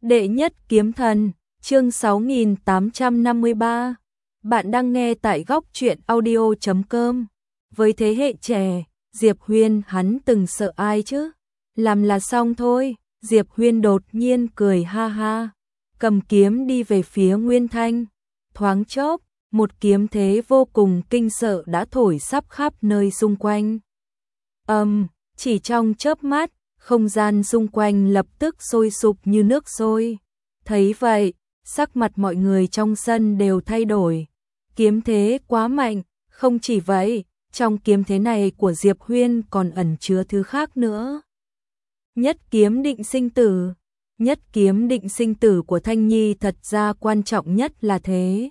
Đệ nhất kiếm thần, chương 6853. Bạn đang nghe tại góc truyện audio.com. Với thế hệ trẻ, Diệp Huyên hắn từng sợ ai chứ? Làm là xong thôi. Diệp Huyên đột nhiên cười ha ha, cầm kiếm đi về phía Nguyên Thanh. Thoáng chốc, một kiếm thế vô cùng kinh sợ đã thổi sắp khắp nơi xung quanh. Chỉ trong chớp mắt, không gian xung quanh lập tức sôi sục như nước sôi. Thấy vậy, sắc mặt mọi người trong sân đều thay đổi. Kiếm thế quá mạnh, không chỉ vậy, trong kiếm thế này của Diệp Huyên còn ẩn chứa thứ khác nữa. Nhất kiếm định sinh tử. Nhất kiếm định sinh tử của Thanh Nhi thật ra quan trọng nhất là thế.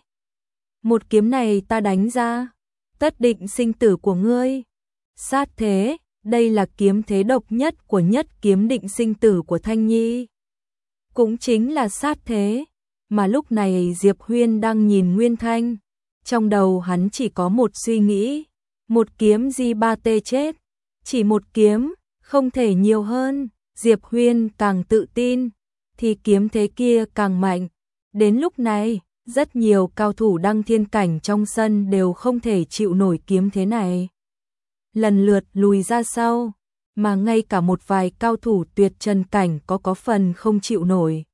Một kiếm này ta đánh ra, tất định sinh tử của ngươi. Sát thế, đây là kiếm thế độc nhất của nhất kiếm định sinh tử của Thanh Nhi. Cũng chính là sát thế, mà lúc này Diệp Huyên đang nhìn Nguyên Thanh. Trong đầu hắn chỉ có một suy nghĩ, một kiếm di ba tê chết, chỉ một kiếm, không thể nhiều hơn. Diệp Huyên càng tự tin, thì kiếm thế kia càng mạnh. Đến lúc này, rất nhiều cao thủ đăng thiên cảnh trong sân đều không thể chịu nổi kiếm thế này. Lần lượt lùi ra sau, mà ngay cả một vài cao thủ tuyệt trần cảnh có phần không chịu nổi.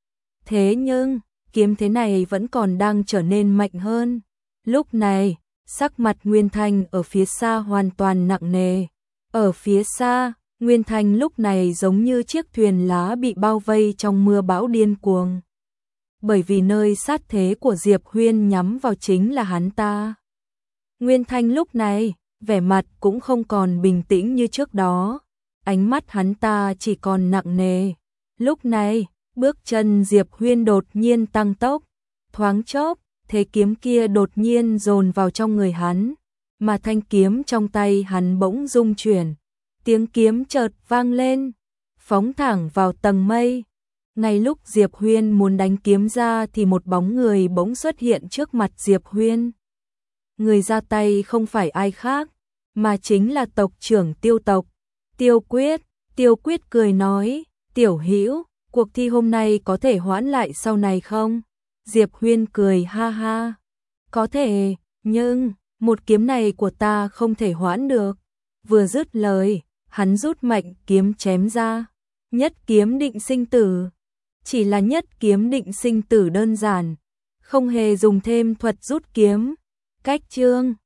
Thế nhưng, kiếm thế này vẫn còn đang trở nên mạnh hơn. Lúc này, sắc mặt Nguyên Thanh ở phía xa hoàn toàn nặng nề. Ở phía xa, Nguyên Thanh lúc này giống như chiếc thuyền lá bị bao vây trong mưa bão điên cuồng. Bởi vì nơi sát thế của Diệp Huyên nhắm vào chính là hắn ta. Nguyên Thanh lúc này, vẻ mặt cũng không còn bình tĩnh như trước đó. Ánh mắt hắn ta chỉ còn nặng nề. Lúc này, bước chân Diệp Huyên đột nhiên tăng tốc. Thoáng chốc, thế kiếm kia đột nhiên dồn vào trong người hắn. Mà thanh kiếm trong tay hắn bỗng rung chuyển. Tiếng kiếm chợt vang lên, phóng thẳng vào tầng mây. Ngay lúc Diệp Huyên muốn đánh kiếm ra thì một bóng người bỗng xuất hiện trước mặt Diệp Huyên. Người ra tay không phải ai khác, mà chính là tộc trưởng Tiêu tộc, Tiêu Quyết. Tiêu Quyết cười nói, Tiểu Hữu, cuộc thi hôm nay có thể hoãn lại sau này không? Diệp Huyên cười ha ha, có thể, nhưng một kiếm này của ta không thể hoãn được. Vừa dứt lời, hắn rút mạnh kiếm chém ra. Nhất kiếm định sinh tử. Chỉ là nhất kiếm định sinh tử đơn giản, không hề dùng thêm thuật rút kiếm. Cách chương